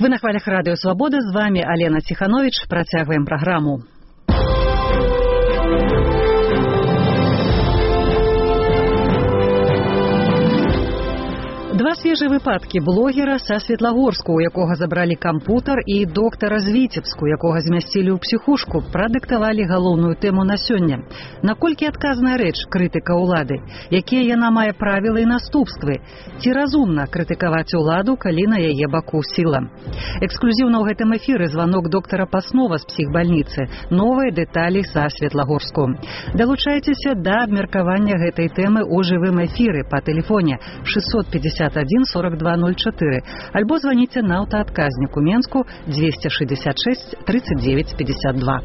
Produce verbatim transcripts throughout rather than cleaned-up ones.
Вы на хвалях Радио Свобода, з вами Алена Тиханович. Працягваем праграму. Два свежыя выпадкі блогера са Светлагорску, у якога забралі кампутар, і доктара з Віцебску, якога змясцілі ў псіхушку, прадыктавалі галоўную тэму на сёння. Наколькі адказная рэч крытыка ўлады? Якія яна мае правілы і наступствы? Ці разумна крытыкаваць уладу, калі на яе баку сіла? Эксклюзіўна ў гэтым эфіры званок доктара Паснова з псіхбальніцы. Новыя дэталі са Светлагорску. Далучайцеся да абмеркавання гэтай тэмы ў жывым эфіры па тэлефоне шестьсот пятьдесят один сорок два ноль четыре альбо звоните на аўтаадказніку Менску двести шестьдесят шесть тридцать девять пятьдесят два.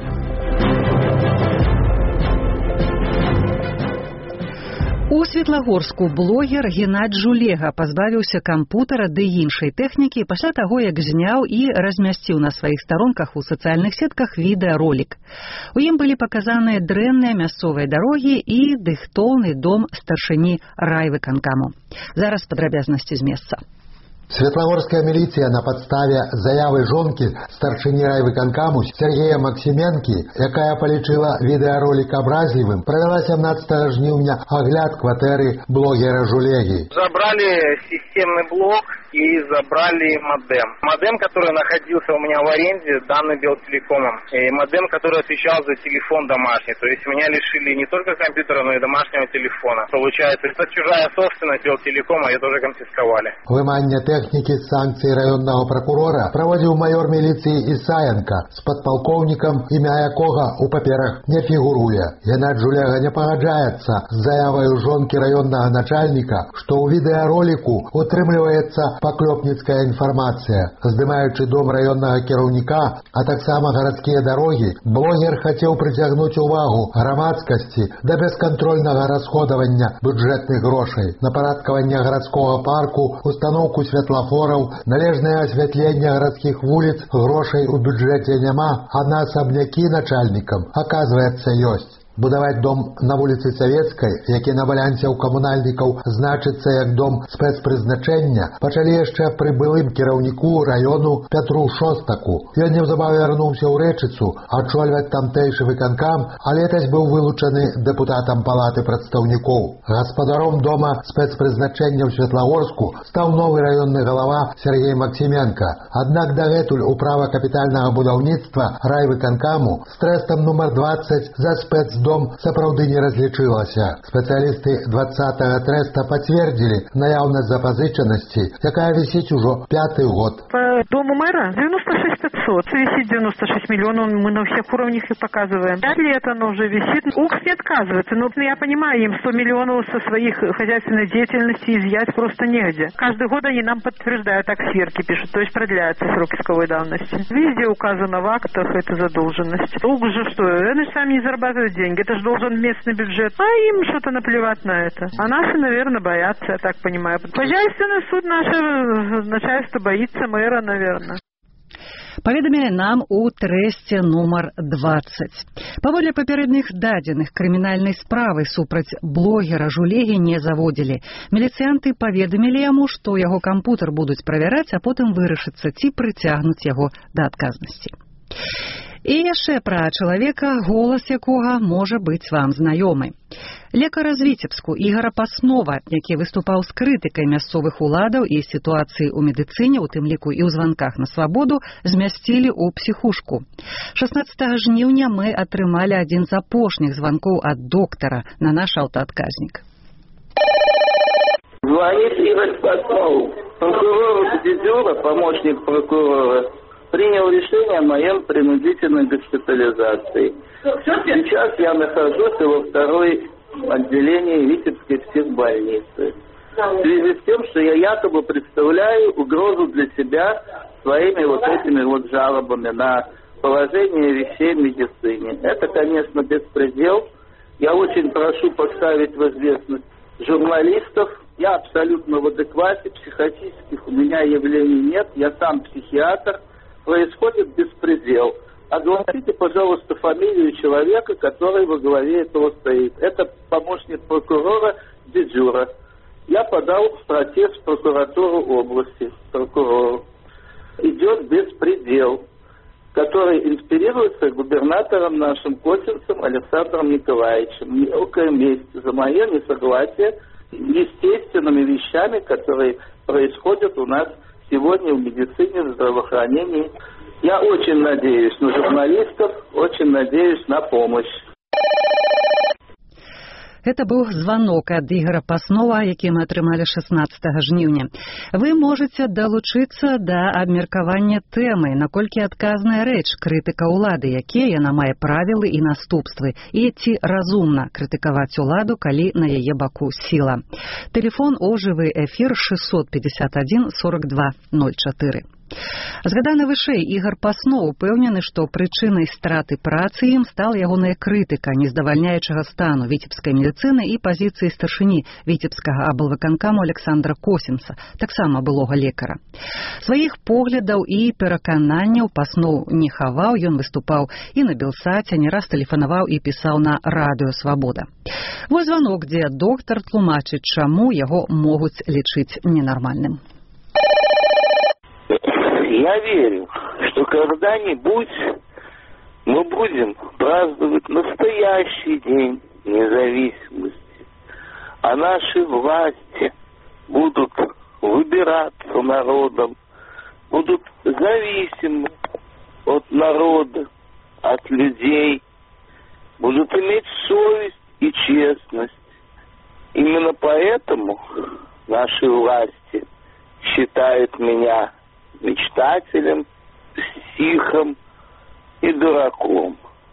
У Светлагорску блогер Геннадзь Жулега пазбавіўся кампутара ды іншай тэхнікі пасля таго, як зняў і размясціў на сваіх старонках у сацыяльных сетках відэаролік. У ім былі паказаныя дрэнныя мясцовыя дарогі і дыхтоўны дом старшыні райвыканкаму. Зараз падрабязнасці з месца. Светлагорская милиция на подставе заявы жонки старшыні райвыканкаму Сергея Максименки, якая полічыла відэаролік абразлівым, провела семнадцатого жніўня огляд кватэры блогера Жулеги. Забрали системный блок и забрали модем. Модем, который находился у меня в аренде, данный Белтелекомом. И модем, который отвечал за телефон домашний. То есть меня лишили не только компьютера, но и домашнего телефона. Получается, это чужая собственность Белтелекома, ее тоже конфисковали. Выманне техники с санкций районного прокурора проводил майор милиции Исаенко с подполковником, имя якога у паперах не фигуруя. Геннадзь Жулега не погоджается с заявой жонки районного начальника, что у видеоролику утрымліваецца паклёпніцкая інфармацыя. Здымаючы дом районнага кіраўніка, а таксама гарадскія дарогі, блогер хацеў прыцягнуць увагу грамадскасці да бескантрольнага расходавання бюджэтных грошай, напарадкавання гарадскога парку, установку святлафораў, належнае асвятленне гарадскіх вуліц, грошай у бюджэце няма, а на асабнякі начальнікам, аказваецца, ёсць. Будаваць дом на вуліцы Савецкай, які на балансе ў камунальнікаў значыцца як дом спецпрызначэння, пачалі яшчэ пры былым кіраўніку раёну Пятру Шостаку. Ён неўзабаве вярнуўся ў Рэчыцу, ачольваць тамтэйшы выканкам, а летась быў вылучаны дэпутатам палаты прадстаўнікоў. Гаспадаром дома спецпрызначэння ў Светлагорску стаў новы раённы галава Сергей Максименко. Аднак дагэтуль управа капітальнага будаўніцтва райвыканкаму з трэстам нумар двадцать за спецдом дом сапраўды не разлічылася. Спецыялісты двадцатого трэста пацвердзілі наяўнасць запазычанасці, якая вісіць ужо пяты год. По дому мэра девяносто шесть пятьсот. Висит девяносто шесть миллионов, мы на всех уровнях их показываем. Пять лет оно уже висит. УКС не отказывается, но я понимаю, им сто миллионов со своих хозяйственной деятельности изъять просто негде. Каждый год они нам подтверждают, так сверки пишут, то есть продляются сроки исковой давности. Везде указано в актах эта задолженность. УКС же что, они же сами не зарабатывают деньги. Это же должен местный бюджет. А им что-то наплевать на это. А наши, наверное, боятся, я так понимаю. Хозяйственный суд наше начальство боится мэра, наверное. Паведамілі нам у трэсце нумар двадцать. Паводле папярэдніх дадзеных крымінальнай справы супраць блогера Жулегі не заводзілі. Міліцыянты паведамілі яму, што яго кампутар будуць правяраць, а потым вырашыцца, ці прыцягнуць яго да адказнасці. І яшчэ пра чалавека, голас якога можа быць вам знаёмы. Лекара з Віцебску Ігора Паснова, які выступаў з крытыкай мясцовых уладаў і сітуацыі ў медыцыне, у тым ліку і ў званках на свабоду, змясцілі ў псіхушку. шаснаццатага жніўня мы атрымалі адзін з апошніх званкоў ад доктара на наш аўтаадказнік. Звонит Игорь Паснов, прокурор Дедюра, помощник прокурора, принял решение о моем принудительной госпитализации. Сейчас я нахожусь во второй отделении Витебской психбольницы. В связи с тем, что я якобы представляю угрозу для себя своими вот этими вот жалобами на положение вещей в медицине. Это, конечно, беспредел. Я очень прошу поставить в известность журналистов. Я абсолютно в адеквате, психотических у меня явлений нет. Я сам психиатр. Происходит беспредел. Огласите, пожалуйста, фамилию человека, который во главе этого стоит. Это помощник прокурора Дедюра. Я подал протест в прокуратуру области, прокурору. И идет беспредел, который инспирируется губернатором нашим Косинцем Александром Николаевичем. Мелкая месть за мое несогласие с естественными вещами, которые происходят у нас сегодня в медицине, в здравоохранении. Я очень надеюсь на журналистов, очень надеюсь на помощь. Это быў званок ад Ігора Паснова, які мы атрымалі шаснаццатага жніўня. Вы можаце далучыцца да абмеркавання тэмы, наколькі адказная рэч крытыка ўлады, якія яна мае правілы і наступствы, і ці разумна крытыкаваць уладу, калі на яе баку сіла. Тэлефон о жывы эфір шестьсот пятьдесят один сорок два ноль четыре. Згаданы вышэй Ігор Паснов упэўнены, што прычынай страты працы ім стала ягоная крытыка нездавальняючага стану віцебскай медыцыны і пазіцыі старшыні віцебскага аблвыканкаму Александра Косінца, таксама былога лекара. Сваіх поглядаў і перакананняў Паснов не хаваў, ён выступаў і на Белсаце, не раз тэлефанаваў і пісаў на радыё «Свабода». Вось званок, дзе доктар тлумачыць, чаму яго могуць лічыць ненармальным. Я верю, что когда-нибудь мы будем праздновать настоящий день независимости, а наши власти будут выбираться народом, будут зависимы от народа, от людей, будут иметь совесть и честность. Именно поэтому наши власти считают меня мечтателем, психом и дураком.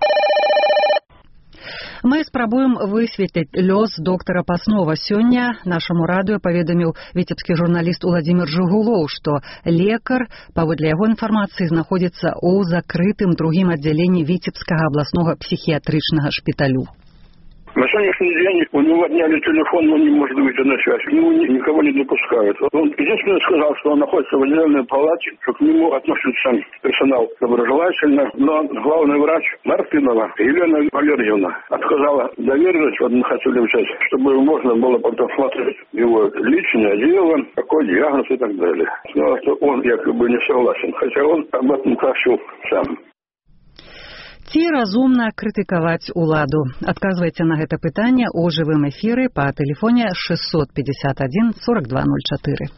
Мы спрабуем высветліць лёс доктара Паснова. Сёння нашаму радыё паведаміў віцебскі журналіст Уладзімір Жыгулоў, што лекар, паводле яго інфармацыі, знаходзіцца ў закрытым другім аддзяленні Віцебскага абласнога псіхіятрычнага шпіталю. На сегодняшний день у него отняли телефон, он не может выйти на связь. К нему никого не допускают. Он единственное сказал, что он находится в отдельной палате, что к нему относится персонал доброжелательно. Но главный врач Мартынова Елена Валерьевна отказала доверенность, вот мы хотели взять, чтобы можно было потом смотреть его личное дело, какой диагноз и так далее. Сказал, что он якобы не согласен, хотя он об этом просил сам. Ці разумна крытыкаваць уладу? Адказвайце на гэта пытанне ў жывым эфіры па тэлефоне шестьсот пятьдесят один сорок два ноль четыре.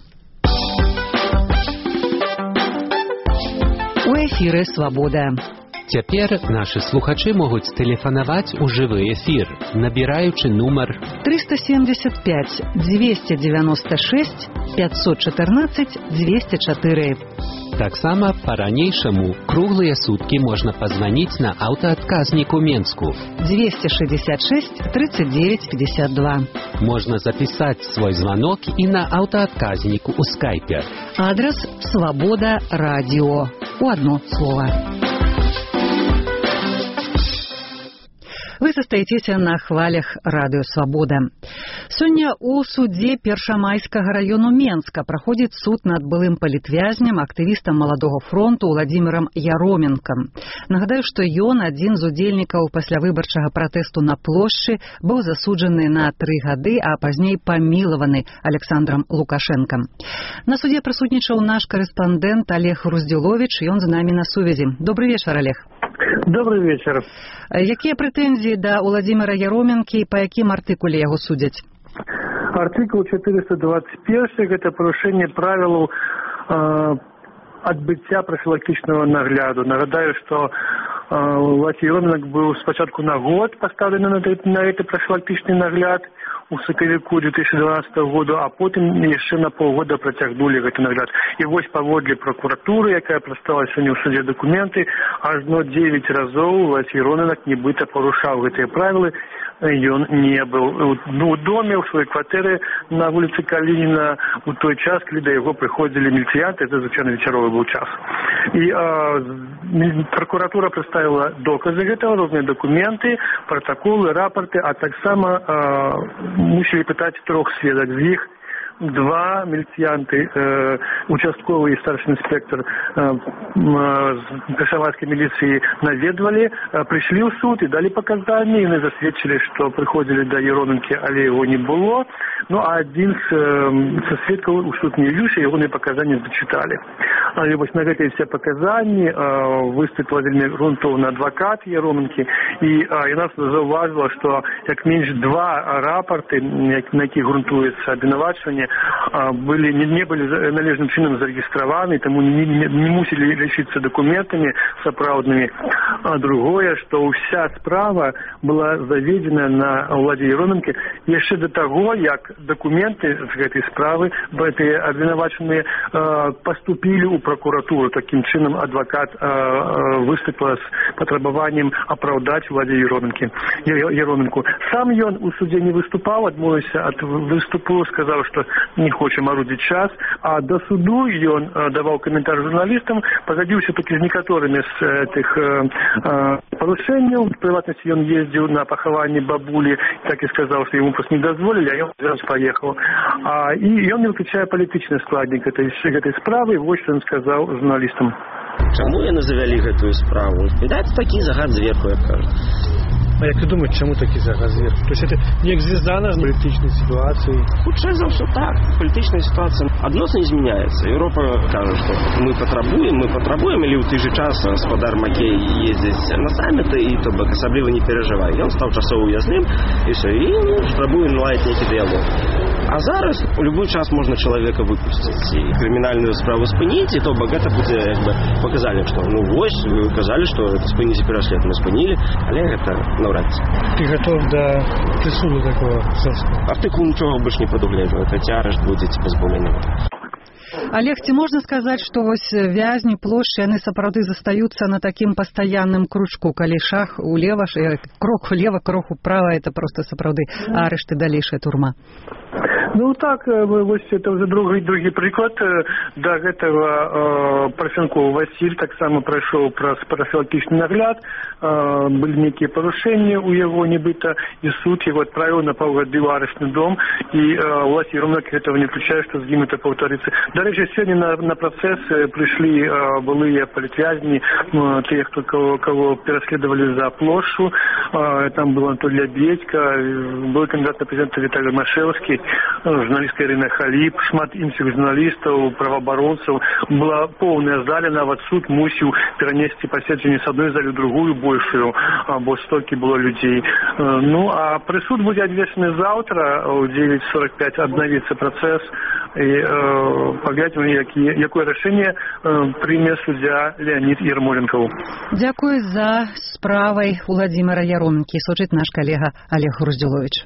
У эфіры «Свабода». Цяпер нашы слухачы могуць тэлефанаваць у жывы эфір, набіраючы нумар триста семьдесят пять двести девяносто шесть пятьсот четырнадцать двести четыре. Таксама па-ранейшаму круглыя суткі можна пазваніць на аўтаадказнік у Менску двести шестьдесят шесть тридцать девять пятьдесят два. Можна запісаць свой званок і на аўтаадказніку ў скайпе. Адрес «Свабода радио». У одно слово. Вы состаецеся на хвалях радыё «Свабода». Сёння у судзе Першамайскага раёну Менска праходзіць суд над былым палітвязням, актывістам Маладога фронту Уладзімірам Яроменкам. Нагадаю, што ён, адзін з удзельнікаў паслявыбарчага пратэсту на плошчы, быў засуджаны на тры гады, а пазней памілаваны Александром Лукашэнкам. На судзе прысутнічаў наш корэспандэнт Олег Руздзіловіч, ён з намі на сувязі. Добрый вечар, Олег. Добрый вечер. Якія прэтэнзіі да Уладзіміра Яроменкі і па якім артыкуле яго судзяць? Артыкул четыреста двадцать один – гэта парушэнне правілаў э, адбыцця профілактычнага нагляду. Нагадаю, што Уладзімір Яроменак быў спачатку на год паставлены на гэты профілактычны нагляд у сакавіку две тысячи дванадцатого года, а потым яшчэ на полгода працягнулі гэты нагляд. І вось паводле прокуратуры, якая прадстаўляла сёння ў судзе дакументы, ажно девять разоў Уладзімір Яроменак нібыта парушаў гэтыя правілы. Ён не быў ну, у доме, у сваёй кватэры на вуліцы Калініна у той час, калі да яго прыходзілі міліцыянты, это, звычайна, вечаровы быў час. І а, прокуратура прадставіла доказы гэтага, розныя дакументы, протаколы, рапорты, а таксама а, мусілі пытаць трох сведак з іх два милицианты, э, участковый и старший инспектор э, э, Кашаварской милиции наведывали, э, пришли в суд и дали показания, и они засведчили, что приходили до Ероменки, але его не было. Ну, а один с, э, со свідків у суд не явился, его показания зачитали. И вот на эти все показания э, выступил Владимир Грунтов, адвокат Ероменки, и э, нас зауважила, что как меньше два рапорты, на яких грунтуется обвинувачивание, э, были, не, не были належным чином зарегистрированы, тому не, не, не мусили лишиться документами соправдными. А другое, что вся справа была заведена на Владі Ероменки еще до того, как документы с этой справы, эти обвинуваченные, э, поступили у прокуратуру. Таким чином адвокат э, выступил с потребованием оправдать Владі Ероменки, Ероменку. Сам он у суде не выступал, отмовился от выступу, сказал, что не хочем орудить час, а до суду он э, давал комментарий журналистам, погодился таки с некоторыми с этих э, э, порушений. В приватности он ездил на похование бабули, так и сказал, что ему просто не дозволили, а он сразу поехал. А, и он не выключая политичный складник этой, этой справы, вот что он сказал журналистам. Чому яны завялі гэтую справу? Відаць, такі загад зверху, як кажуть. А як ты думаешь, чему такі загад зверху? То есть это не звезда на політичной ситуации? Хутчэй за ўсё так. Політичная ситуация адносна не змяняецца. Европа кажа, што мы патрабуем, мы патрабуем, или ў той же час гаспадар Макей ездзіць на саммиты, і то бок асабліва не перажывай. Ён стаў часова уязвым, і ўсё, і спрабуе наладіць нейкі дыялог. А зараз у любой час можна чалавека выпусціць і крымінальную справу спыніць, і то бок гэта будзе як бы показалі, што ну вось, вы казалі, што спыніць пераслед, мы спынілі, але гэта наўрад ці. Ты готов до прысуду такого жорсткого? Артыкул нічога больш не прадугледжвае, хаця арышт будзе ці пазбаўленне. Олег, ці можна сказаць, што вось вязні плошчы, яны сапраўды застаюцца на такім пастаянным кручку, калі шаг улева, крок улева, крок управа, это просто сапраўды арышт і далейшая турма? Ну так, вось это уже другі, другі прыклад. Да гэтага э, Парфянков Васіль таксама прайшоў праз прафілактычны нагляд, э, былі нейкія парушэнні у яго нібыта, і суд его адправіў на паўгады ў арышчны дом, і э, Владі Ероменко этого не включае, што з ім это паўторыцца. Дарэчы, сёння на, на працэс прыйшлі э, былыя палітвязні, э, тыя, хто кого, кого пераследавалі за плошчу, э, там был Анатолий Лябедько, был кандидат на президента Віталій Машэўскі, журналістка Ірына Халіп, шмат іншых журналістаў, праваабаронцаў. Была поўная зала, нават суд мусіў перанесці паседжанне з адной залі ў другую большую, бо столькі было людзей. Ну, а прысуд будзе абвешчаны заўтра, у девять сорок пять аднавіцца працэс, і э, паглядзім, які, якое рашэнне э, прыме суддзя Леонид Ермоленков. Дзякуй за справай Владимира Ероменкі. Сочыць наш калега Олег Груздзюлович.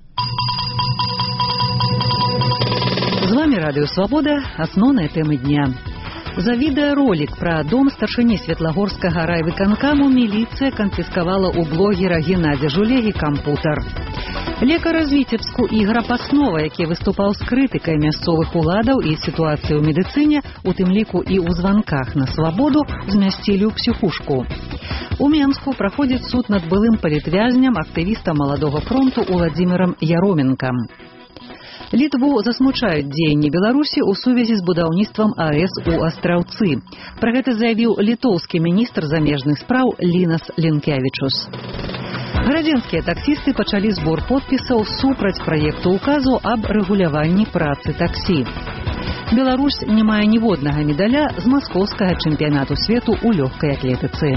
З вами Радио Свобода. Основные темы дня. За відэаролік пра дом старшыні Светлагорскага райвыканкаму міліцыя канфіскавала у блогера Геннадзя Жулегі кампутар. Лекар з Віцебску Ігор Паснова, які выступаў з крытыкай мясцовых уладаў і сітуацыі ў медыцыне, у тым ліку і ў званках на свабоду, змясцілі ў псіхушку. У Менску праходзіць суд над былым палітвязням, актывістам Маладога фронту Уладзімірам Яроменкам. Літву засмучаюць дзеянні Беларусі ў сувязі з будаўніцтвам АЭС у Астраўцы. Пра гэта заявіў літоўскі міністр замежных спраў Лінас Лінкевічус. Гарадзенскія таксісты пачалі збор подпісаў супраць праекту указу аб рэгуляванні працы таксі. Беларусь не мае ніводнага медаля з маскоўскага чэмпіянату свету ў лёгкай атлетыцы.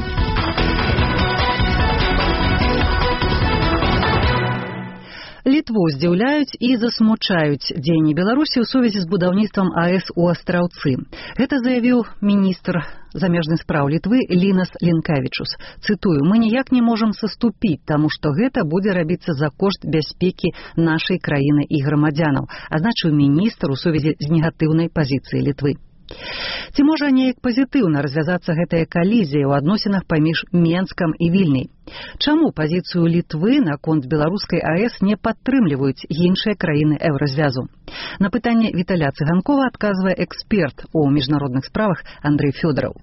Літву здзіўляюць і засмучаюць дзеянні Беларусі ў сувязі з будаўніцтвам АЭС у Астраўцы. Гэта заявіў міністр замежных спраў Літвы Лінас Лінкевічус. Цытую: «Мы ніяк не можам саступіць, таму што гэта будзе рабіцца за кошт бяспекі нашай краіны і грамадзянаў», азначыў міністр у сувязі з негатыўнай пазіцыяй Літвы. Ці можа неяк пазітыўна развязацца гэтая калізія ў адносінах паміж Менскам і Вільняй? Чаму пазіцыю Літвы наконт беларускай АЭС не падтрымліваюць іншыя краіны еўразвязу? На пытанне Віталя Цыганкова адказвае эксперт у міжнародных справах Андрэй Фёдораў.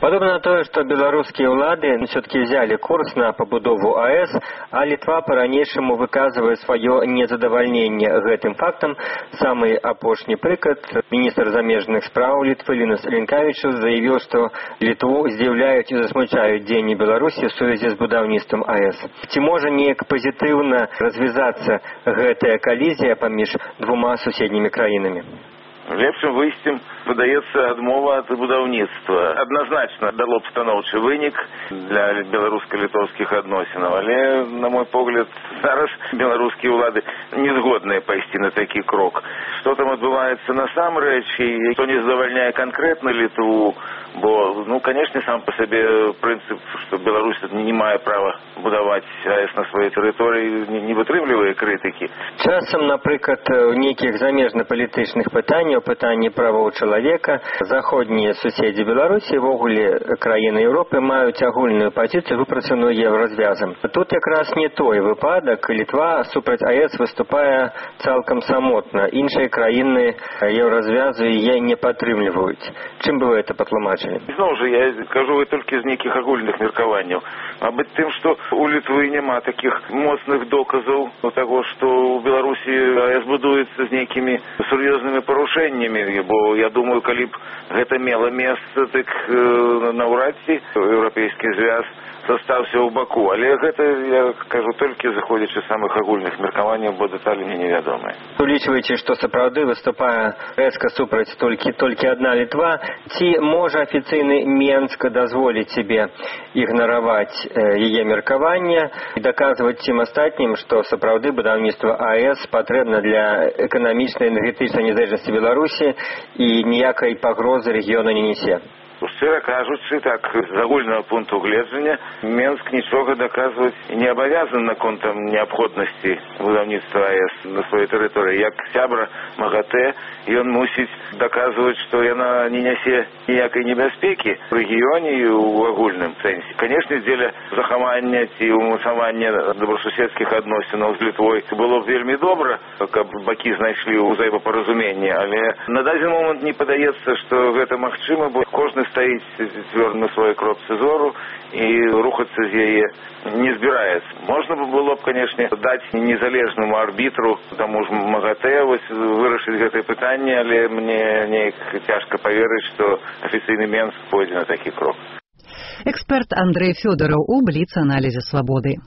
Падобна на тое, што беларускія ўлады ўсё-такі взяли курс на пабудову АЭС, а Літва па-ранейшаму выказвае сваё незадавальненне гэтым фактам. Самы апошні прыклад. Міністр замежных спраў Літвы Лінус Лінкавічус заявіў, што Літву здзіўляюць і засмучаюць дзеянні Беларусі ў сувязі з будаўніцтвам АЭС. Ці можа неяк пазітыўна развязацца гэтая калізія паміж двума суседнімі краінамі? Лепшым выйсцем выдаецца адмова ад будаўніцтва. Адназначна дало б станоўчы вынік для беларуска-літоўскіх адносінаў, але, на мой погляд, зараз беларускія ўлады не згодныя пайсці на такі крок. Што там адбываецца насамрэч, і што не задавальняе канкрэтна Літву, бо, ну, конечно, сам по себе принцип, что Беларусь не мае права будаваць АЭС на сваёй тэрыторыі, не, не вытрымлівае крытыкі. Часам, напрыклад, у нейкіх замежна-палітычных пытанняў, пытанні правоў чалавека, заходнія суседзі Беларусі, вогуле краіны Еўропы маюць агульную пазіцыю, выпрацаваную еўразвязам. Тут якраз не той выпадак. Літва супраць АЭС выступае цалкам самотна. Іншыя краіны еўразвязу яе не падтрымліваюць. Чым бы вы это патлумачылі? Зноў жа, я кажу толькі з нейкіх агульных меркаванняў. Мабыць, тым, што у Літвы няма такіх моцных доказаў таго, што ў Беларусі АЭС будуецца з нейкімі сур'ёзнымі парушэннямі, бо я думаю, калі б гэта мела месца, так э, наўрад ці еўрапейскі звяз застаўся ў баку. Але гэта, я кажу, толькі заходзячы з самых агульных меркаванняў, бо дэталі мне невядомыя. Улічваючы, што сапраўды выступае рэзка супраць толькі толькі адна Літва, ці можа афіцыйны Менск дазволіць сабе ігнараваць яе меркаванне і даказваць тым астатнім, што сапраўды будаўніцтва АЭС патрэбна для эканамічнай энергетычнай незалежнасці Беларусі і ніякай пагрозы рэгіёну не нясе? Шчыра кажучы, так, з агульнага пункту гледжання, Менск нічога даказваць не абавязан наконтам неабходнасці будаўніцтва АЭС на сваёй тэрыторыі. Як сябра МАГАТЭ, ён мусіць даказваць, што яна не нясе ніякай небяспекі в рэгіёне і ў агульным сэнсе. Канешне, дзеля захавання ці ўмацавання добрасуседскіх адносінаў з Літвой было б вельмі добра, каб бакі знайшлі ўзаемапаразуменне, але на дадзены момант не падаецца, што гэта магчыма, бо кожны стаіць цвёрда на сваёй кропцы зору і рухацца з яе не збіраецца. Можна было б, канешне, даць незалежнаму арбітру, таму ж МАГАТЭ, вырашыць гэтае пытанне, але мне неяк цяжка паверыць, што афіцыйны Менск пойдзе на такі крок. Эксперт Андрей Фёдоров у Бліц-аналізе «Свабоды».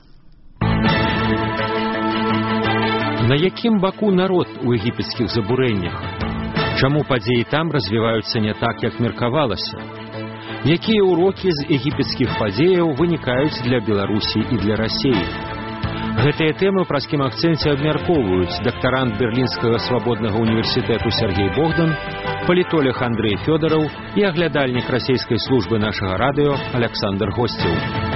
На якім баку народ у егіпецкіх забурэннях? Чаму падзеі там развіваюцца не так, як меркавалася? Якія ўрокі з егіпецкіх падзеяў вынікаюць для Беларусі і для Расіі? Гэтыя тэмы праз кім акцэнце абмяркоўваюць дактарант Берлінскага свабоднага універсітэту Сергей Богдан, палітолог Андрей Фёдоров і аглядальнік расійскай службы нашага радыё Александр Госцеў.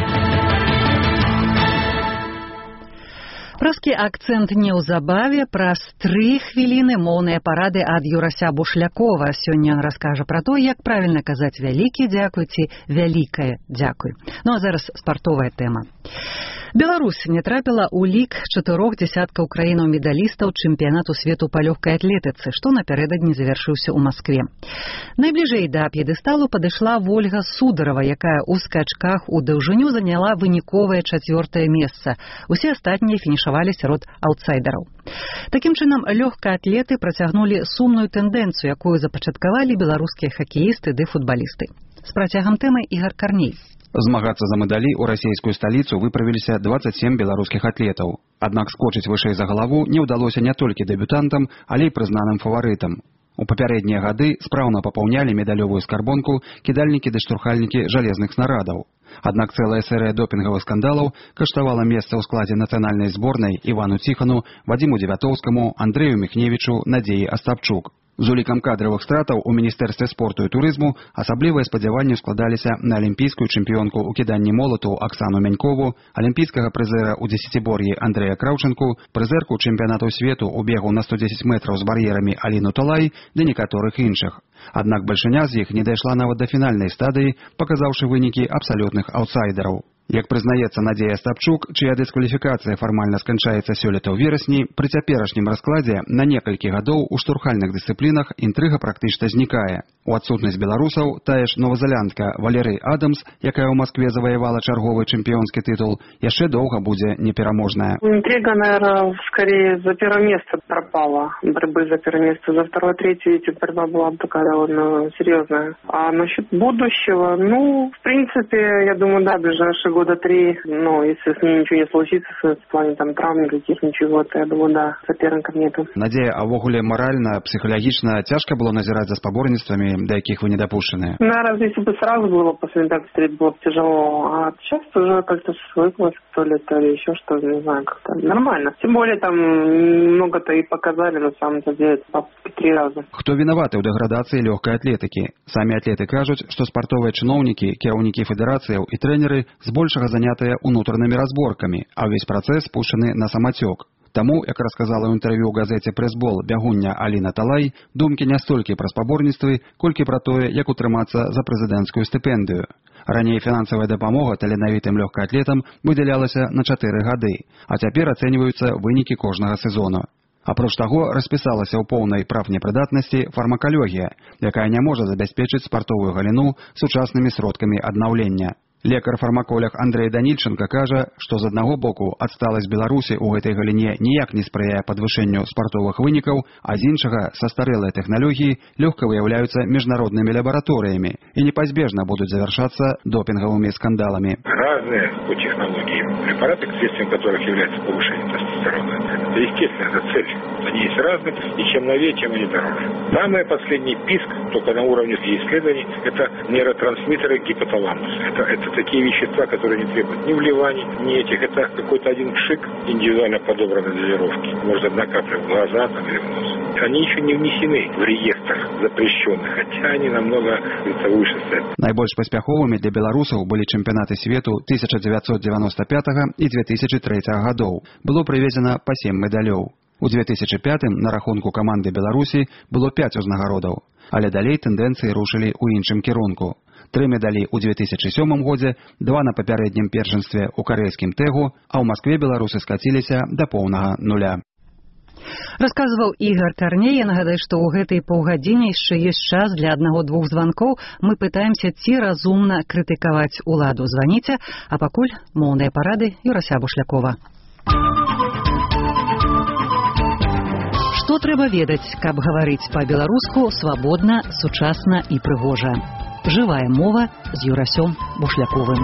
Праскі акцэнт неўзабаве, праз тры хвіліны моўныя парады ад Юрася Бушлякова. Сёння раскажа пра то, як правільна казаць вялікі дзякуй ці вялікае дзякуй. Ну а зараз спартовая тэма. Беларусь не трапіла ў лік чатырох дзясяткаў краінаў-медалістаў чэмпіянату свету па лёгкай атлетыцы, што напярэдадні завяршыўся ў Маскве. Найбліжэй да п'едэсталу падышла Вольга Сударова, якая ў скачках у даўжыню заняла выніковае чацвёртае месца. Усе астатнія фінішавалі сярод аўтсайдераў. Такім чынам, лёгкаатлеты працягнулі сумную тэндэнцыю, якую запачаткавалі беларускія хакеісты ды футбалісты. З працягам тэмы Ігар Карней. Змагацца за медалі ў расійскую сталіцу выправіліся дваццаць сем беларускіх атлетаў. Аднак скочыць вышэй за галаву не ўдалося не толькі дэбютантам, але і прызнаным фаварытам. У папярэднія гады спраўна папаўнялі медалёвую скарбонку кідальнікі ды штурхальнікі жалезных снарадаў. Аднак цэлая серыя допінгавых скандалаў каштавала месца ў складзе нацыянальнай зборнай Івану Ціхану, Вадзіму Дзевятоўскаму, Андрэю Міхневічу, Надзеі Астапчук. З улікам кадравых стратаў у Міністэрстве спорту і турызму асаблівыя спадзяванні складаліся на алімпійскую чэмпіёнку ў кіданні молату Аксану Мянькову, алімпійскага прызэра ў дзесяцібор'і Андрэя Краўчанку, прызэрку чэмпіянатаў свету ў бегу на сто дзесяць метраў з бар'ерамі Аліну Талай ды некаторых іншых. Аднак бальшыня з іх не дайшла нават да фінальнай стадыі, паказаўшы вынікі абсалютных аўтсайдераў. Як прызнаецца Надзея Стапчук, чыя дыскваліфікацыя фармальна сканчаецца сёлета ў верасні, пры цяперашнім раскладзе на некалькі гадоў у штурхальных дысцыплінах інтрыга практычна знікае. У адсутнасць беларусаў тая ж новазеландка Валерый Адамс, якая ў Маскве заваявала чарговы чэмпіёнскі тытул, яшчэ доўга будзе непераможная. Интрига, наверное, скорее за первое место пропала. Борьбы за первое место. За второе, третье борьба была такая довольно серьезная. А насчет будущего, ну, в принципе, я думаю, да, ближайшие года три, ну, если с ней ничего не случится, в плане там травм никаких, ничего, то я думаю, да, соперников нету. Надея, а вогуле морально, психологично тяжко было назирать за спаборництвами, до яких вы не допущены? Наверное, если бы сразу было после так встреч, было бы тяжело, а сейчас уже как-то свыклась, то ли, то ли еще что, не знаю, как-то нормально. Тем более там много-то и показали, на самом-то деле, три раза. Кто виноваты в деградации легкой атлетики? Сами атлеты кажут, что спортовые чиновники, кіраўнікі федераций и тренеры збольшага занятыя унутранымі разборкамі, а весь працэс пушаны на самацёк. Таму, як расказала ў інтэрв'ю ў газеце «Прэсбол» бягуння Аліна Талай, думкі не столькі пра спаборніцтвы, колькі пра тое, як утрымацца за прэзідэнцкую стыпендыю. Раней фінансавая дапамога таленавітым лёгкаатлетам выдзялялася на чатыры гады, а цяпер ацэньваюцца вынікі кожнага сезону. Апроч таго, распісалася ў поўнай прафнепрыдатнасці фармакалогія, якая не можа забяспечыць спартовую галіну сучаснымі сродкамі аднаўлення. Лекар-фармаколог Андрей Данильченко кажа, што з аднаго боку адсталасць Беларусі ў гэтай галіне ніяк не спрыяе падвышэнню спартовых вынікаў, а з іншага састарэлыя тэхналогіі лёгка выяўляюцца міжнароднымі лабараторыямі і непазбежна будуць завяршацца допінгавымі скандаламі. Разные по технологии препараты, к следствием которых является повышение тестостерона. Это естественно, это цель. Они есть разные, и чем новее, тем они дороже. Самый последний писк, только на уровне исследований, это нейротрансмиттеры гипоталамуса. Это, это такие вещества, которые не требуют ни вливаний, ни этих. Это какой-то один пшик индивидуально подобранной дозировки. Может, одна капля в глаза там, или в нос. Они еще не внесены в реестр запрещенных, хотя они намного выше стоят. Найбольш паспяховымі для беларусаў былі чэмпіянаты свету тысяча девятьсот девяносто пятого і две тысячи третьего гадоў. Было прывезена па сем медалёў. У две тысячи пятым на рахунку каманды Беларусі было пять узнагародаў, але далей тэндэнцыі рушылі ў іншым кірунку. Тры медалі ў две тысячи сёмым годзе, два на папярэднім першынстве ў карэйскім тэгу, а ў Маскве беларусы скаціліся да поўнага нуля. Расказваў Ігор Тарней. Я нагадаю, што ў гэтай паўгадзіне яшчэ ёсць час для аднаго-двух званкоў. Мы пытаемся, ці разумна крытыкаваць уладу. Званіце, а пакуль моўныя парады Юрася Бушлякова. Што трэба ведаць, каб гаварыць па-беларуску свабодна, сучасна і прыгожа? Жывая мова з Юрасём Бушляковым.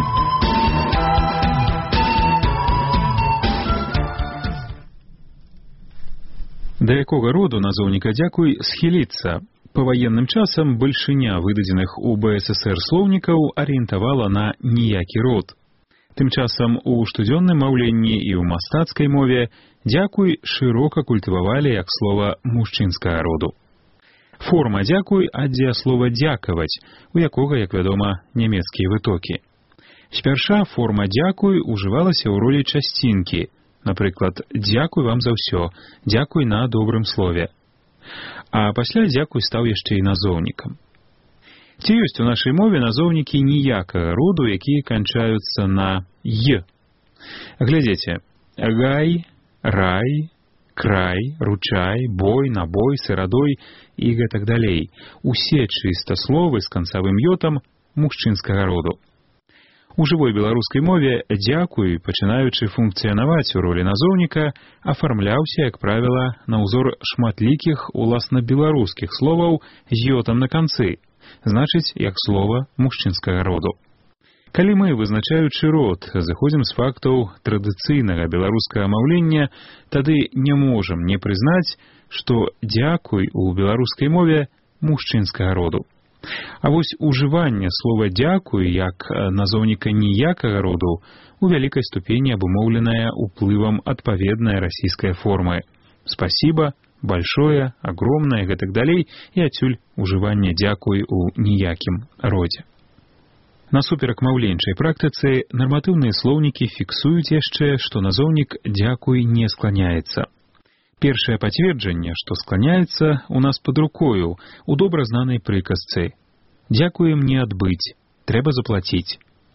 Да якога роду назоўніка «дзякуй» схіліцца? Па ваенным часам бальшыня выдадзеных у бэ эс эсэр слоўнікаў арыентавала на ніякі род. Тым часам у штодзённым маўленні і ў мастацкай мове «дзякуй» шырока культывавалі як слова мужчынскага роду. Форма «дзякуй» ад дзеяслова «дзякаваць», у якога, як вядома, нямецкія вытокі. Спярша форма «дзякуй» ужывалася ў ролі часцінкі. Напрыклад, «дзякуй вам за ўсё», «дзякуй на добрым слове». А пасля «дзякуй» стаў яшчэ і назоўнікам. Ці ёсць у нашай мове назоўнікі ніякага роду, якія канчаюцца на «й». Глядзіце, гай, рай, край, ручай, бой, набой, сырадой і гэтак далей. Усе чыста словы з канцавым «ётам» мужчынскага роду. У жывой беларускай мове «дзякуй», пачынаючы функцыянаваць у ролі назоўніка, афармляўся, як правіла, на ўзор шматлікіх уласна беларускіх словаў з «ётам» на канцы, значыць, як слова мужчынскага роду. Калі мы, вызначаючы род, заходзім з фактаў традыцыйнага беларускага маўлення, тады не можам не прызнаць, што «дзякуй» у беларускай мове мужчынскага роду. А вось ужыванне слова «дзякуй» як назоўніка ніякага роду у вялікай ступені абумоўленае уплывам адпаведнай расійскай формы. Спасибо, большое, огромное, гэтак далей, і адсюль ужыванне «дзякуй» у ніякім родзе. Насуперак маўленчай практыцы нарматыўныя слоўнікі фіксуюць яшчэ, што назоўнік «дзякуй» не скланяецца. Першае пацверджанне, што скланяецца, у нас пад рукою, у добра знанай прыказцы. «Дзякуем не адбыць, трэба заплаціць».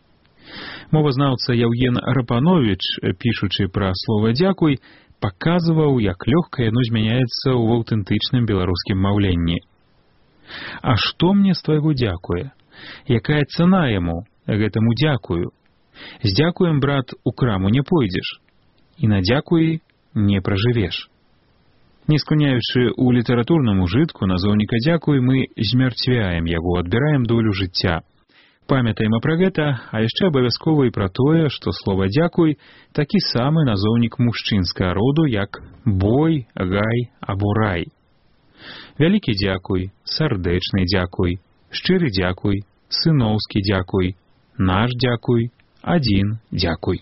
Мовазнаўца Яўген Рапановіч, пішучы пра слова «дзякуй», паказваў, як лёгка яно змяняецца ў аўтэнтычным беларускім маўленні. А што мне з твайго дзякуе? Якая цана яму, гэтаму дзякую? З дзякуем, брат, у краму не пойдзеш. І на дзякуі не пражывеш. Не скланяючы ў літаратурным ужытку назоўніка «дзякуй», мы змярцвяем яго, адбіраем долю жыцця. Памятаем пра гэта, а яшчэ абавязкова і пра тое, што слова «дзякуй» такі самы назоўнік мужчынскага роду, як бой, гай або рай. Вялікі дзякуй, сардэчны дзякуй, шчыры дзякуй, сыноўскі дзякуй, наш дзякуй, адзін дзякуй.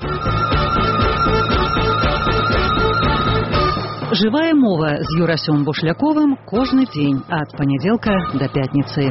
Жывая мова з Юрасём Бушляковым кожны дзень ад панядзелка да пятніцы.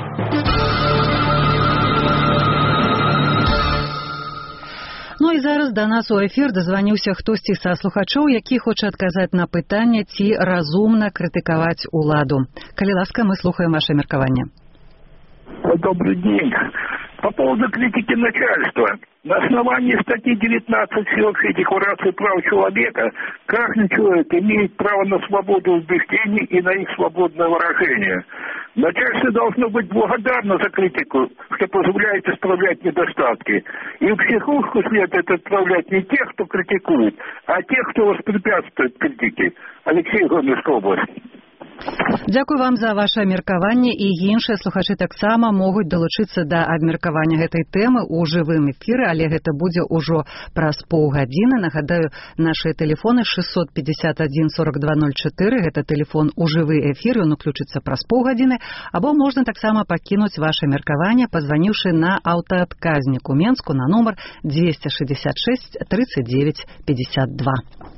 Ну і зараз да нас у эфір дазваніўся хтосьці са слухачоў, які хоча адказаць на пытанне, ці разумна крытыкаваць уладу. Калі ласка, мы слухаем ваше меркаванне. Добрый день. По поводу критики начальства. На основании статьи девятнадцать Всеобщей декларации прав человека каждый человек имеет право на свободу убеждений и на их свободное выражение. Начальство должно быть благодарно за критику, что позволяет исправлять недостатки. И в психушку следует отправлять не тех, кто критикует, а тех, кто воспрепятствует критике. Алексей, Гомельская область. Дзякуй вам за ваше меркаванне, і іншыя слухачы таксама могуць далучыцца да абмеркавання гэтай тэмы ў жывым эфіры, але гэта будзе ўжо праз паўгадзіны. Нагадаю, нашыя тэлефоны шестьсот пятьдесят один сорок два ноль четыре, гэта тэлефон у жывы эфір, ён уключыцца праз паўгадзіны, або можна таксама пакінуць ваше меркаванне, пазваніўшы на аўтаадказнік у Менску на нумар двести шестьдесят шесть тридцать девять пятьдесят два.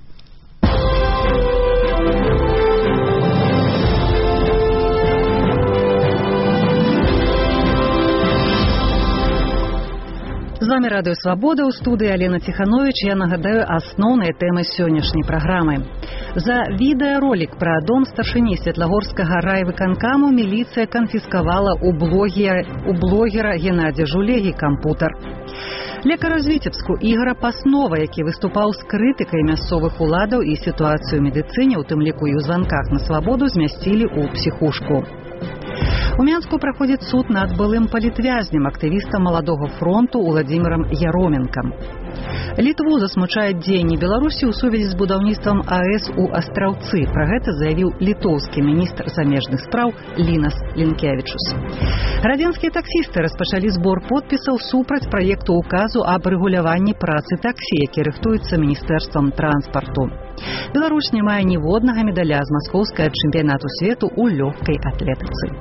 З вами Радыё Свабода, у студыі Алена Ціхановіч. Я нагадаю асноўныя тэмы сённяшняй праграмы. За відэаролік пра дом старшыні Светлагорскага райвыканкаму міліцыя канфіскавала у блогера, у блогера Геннадзя Жулегі кампутар. Лекара з Віцебску Ігора Паснова, які выступаў з крытыкай мясцовых уладаў і сітуацыю ў медыцыне, у тым ліку і ў званках на свабоду, змясцілі ў псіхушку. У Менску праходзіць суд над былым палітвязнем, актывістам Маладога фронту Уладзімірам Яроменкам. Літву засмучаюць дзеянні Беларусі ў сувязі з будаўніцтвам АЭС у Астраўцы. Пра гэта заявіў літоўскі міністр замежных спраў Лінас Лінкевічус. Радзенскія таксісты распачалі збор подпісаў супраць праекту указу аб рэгуляванні працы таксі, які рыхтуецца міністэрствам транспарту. Беларусь не мае ніводнага медаля з маскоўскага чэмпіянату свету ў лёгкай атлетыцы.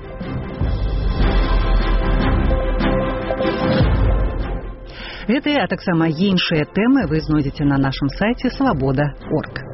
Гэтыя, а таксама іншыя тэмы вы знойдзеце на нашым сайце свабода точка орг.